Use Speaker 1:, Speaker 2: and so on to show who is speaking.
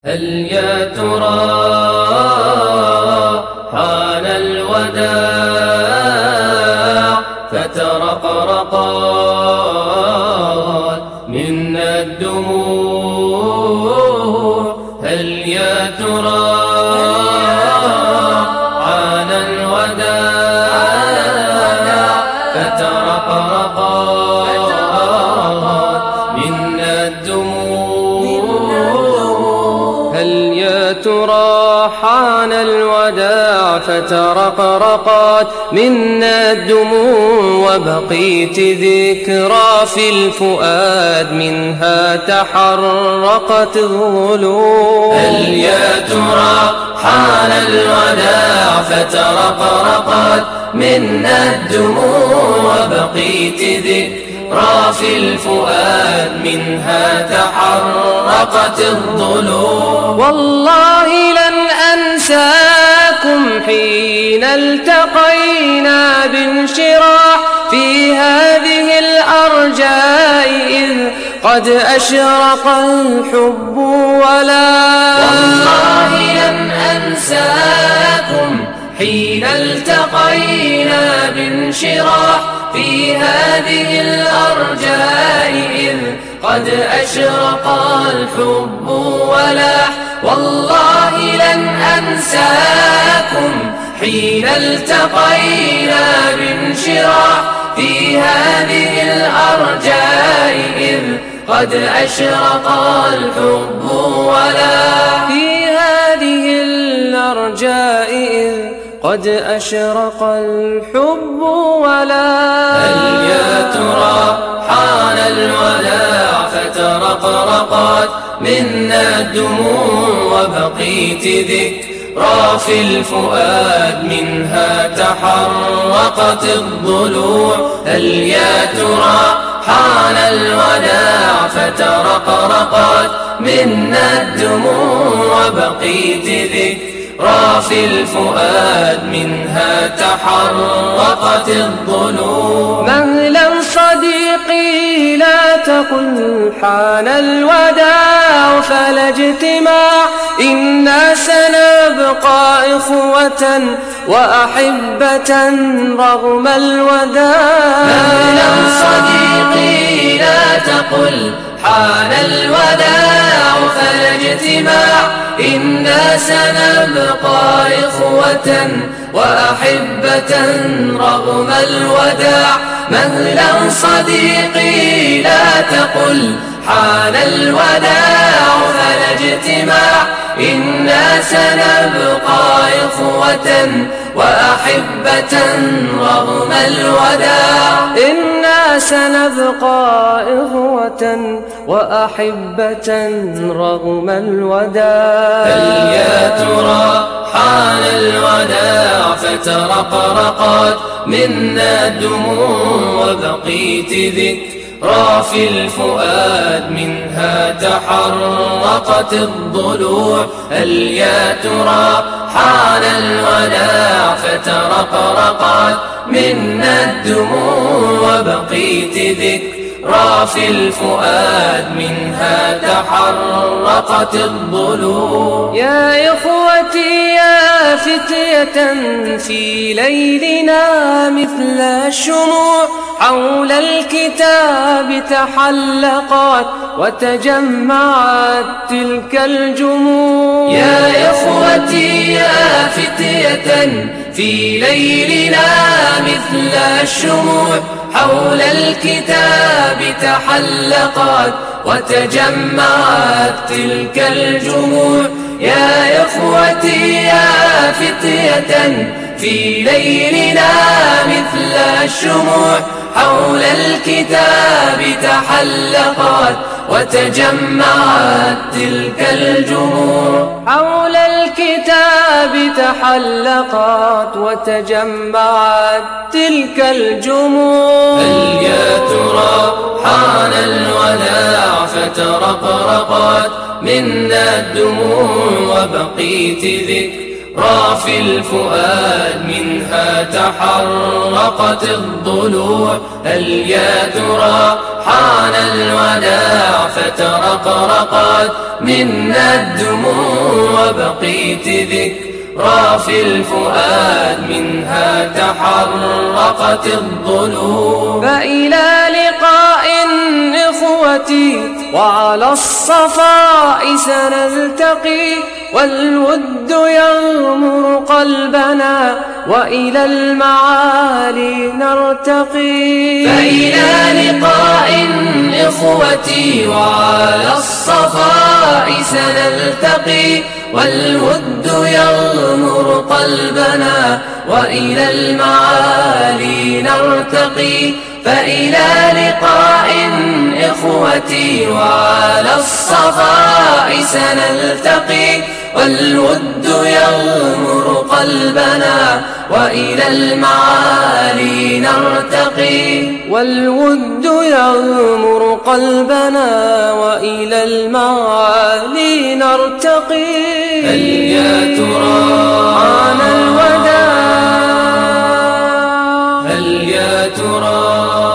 Speaker 1: هل يا ترى حان الوداع فترقرقت منا الدموع. هل يا ترى حان الوداع فترقرقت منا الدموع. هل يا ترى حان الوداع فترقرقت منا الدموع وبقيت ذكرى في الفؤاد منها تحرقت الضلوع.
Speaker 2: هل يا ترى حان الوداع فترقرقت منا الدموع وبقيت ذكرى في الفؤاد منها تحرقت الضلوع.
Speaker 1: والله لن أنساكم حين التقينا بانشراح في هذه الأرجاء إذ قد أشرق الحب ولا.
Speaker 2: والله لن أنساكم حين التقينا بانشراح في هذه الأرجاء إذ قد أشرق الحب ولاح. والله لن أنساكم حين التقينا بانشراح في هذه الأرجاء إذ قد أشرق الحب ولاح.
Speaker 1: في هذه الأرجاء إذ قد أشرق الحب ولاح.
Speaker 2: هل يا ترى حان الوداع فترقرقت منا الدموع وبقيت ذكرى في الفؤاد منها تحرقت الضلوع. هل يا ترى حان الوداع فترقرقت منا الدموع وبقيت ذكرى في الفؤاد منها تحرقت الضلوع.
Speaker 1: مهلا صديقي لا تقل حان الوداع فلا اجتماع إنا سنبقى إخوة وأحبة رغم الوداع.
Speaker 2: مهلا صديقي لا تقل حان الوداع فلا اجتماع إنا سنبقى إخوة وأحبة رغم الوداع. مهلا صديقي لا تقل حان الوداع فلا اجتماع إنا سنبقى إخوة وأحبة رغم الوداع.
Speaker 1: إنا سنبقى إخوة وأحبة رغم الوداع.
Speaker 2: هل يا ترى حان الوداع فترقرقت منا الدموع وبقيت ذكرى في الفؤاد منها تحرقت الضلوع. هل يا ترى حان الوداع فترقرقت منا الدموع وبقيت ذكرى في الفؤاد منها تحرقت الضلوع.
Speaker 1: يا إخوتي يا فتية في ليلنا مثل الشموع حول الكتاب تحلقت وتجمعت تلك الجموع.
Speaker 2: يا إخوتي يا فتية في ليلنا مثل الشموع حول الكتاب تحلقت وتجمعت تلك الجموع. يا إخوتي يا فتية في ليلنا مثل الشموع حول الكتاب تحلقت وتجمعت تلك الجموع.
Speaker 1: حول الكتاب تحلقت وتجمعت تلك الجموع.
Speaker 2: هل يا ترى حان الوداع فترقرقت منا الدموع وبقيت ذكرى رافي الفؤاد منها تحرقت الضلوع. هل يا ترى حان الوداع فترقرقت منا الدموع، وبقيت ذكرى في الفؤاد منها تحرقت الضلوع.
Speaker 1: فإلى لقاء إخوتي وعلى الصفاء سنلتقي، والود يغمر قلبنا وإلى المعالي نرتقي.
Speaker 2: فإلى لقاء إخوتي وعلى الصفاء سنلتقي، والود يغمر قلبنا وإلى المعالي نرتقي. فإلى لقاء إخوتي وعلى الصفاء سنلتقي، والود يغمر قلبنا وإلى المعالي نرتقي.
Speaker 1: والود يغمر قلبنا وإلى المعالي نرتقي.
Speaker 2: هل يا ترى
Speaker 1: حان الوداع،
Speaker 2: هل يا ترى